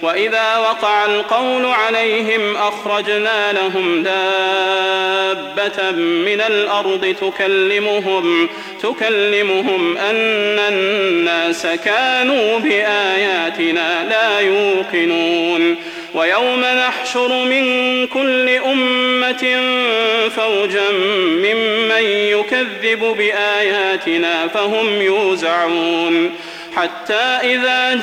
وإذا وقع القول عليهم أخرجنا لهم دابة من الأرض تكلمهم أن الناس كانوا بآياتنا لا يوقنون ويوم نحشر من كل أمة فوجا ممن يكذب بآياتنا فهم يوزعون حتى إذا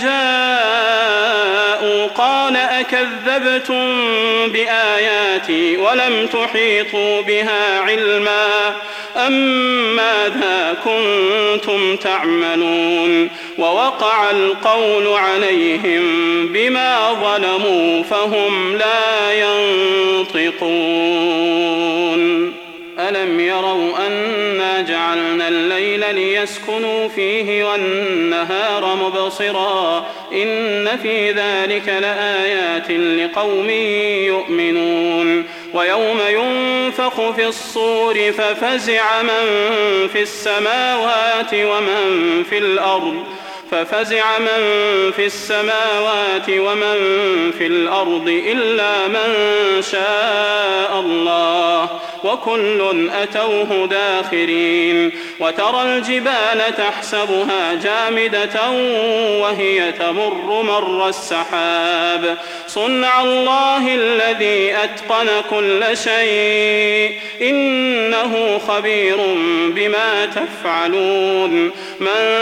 جاءوا قال أكذبتم بآياتي ولم تحيطوا بها علما أم ماذا كنتم تعملون ووقع القول عليهم بما ظلموا فهم لا ينطقون ألم يروا أنا جعلنا الليل ليسكنوا فيه والنهار مبصرا إن في ذلك لآيات لقوم يؤمنون ويوم ينفخ في الصور ففزع من في السماوات ومن في الأرض إلا من شاء الله وكل أتوه داخرين وترى الجبال تحسبها جامدة وهي تمر مر السحاب صنع الله الذي أتقن كل شيء إنه خبير بما تفعلون من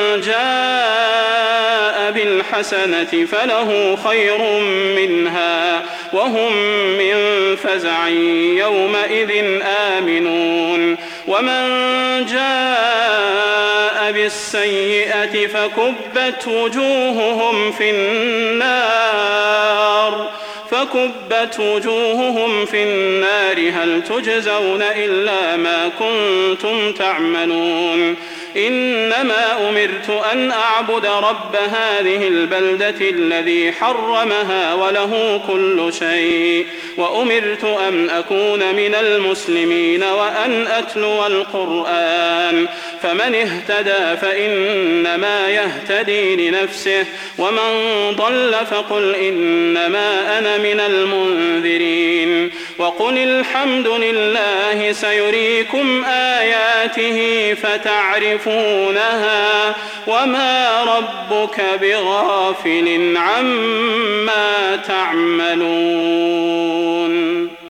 جاء بالحسنة فله خير منها وهم من فزع يومئذ آمنون ومن جاء بالسيئة فكبت وجوههم في النار هل تجزون إلا ما كنتم تعملون إنما أمرت أن أعبد رب هذه البلدة الذي حرمها وله كل شيء وأمرت أن أكون من المسلمين وأن أتلو القرآن فمن اهتدى فإنما يهتدي لنفسه ومن ضل فقل إنما أنا من المنذرين وقل الحمد لله سيريكم آياته فتعرفونها وما ربك بغافل عما تعملون.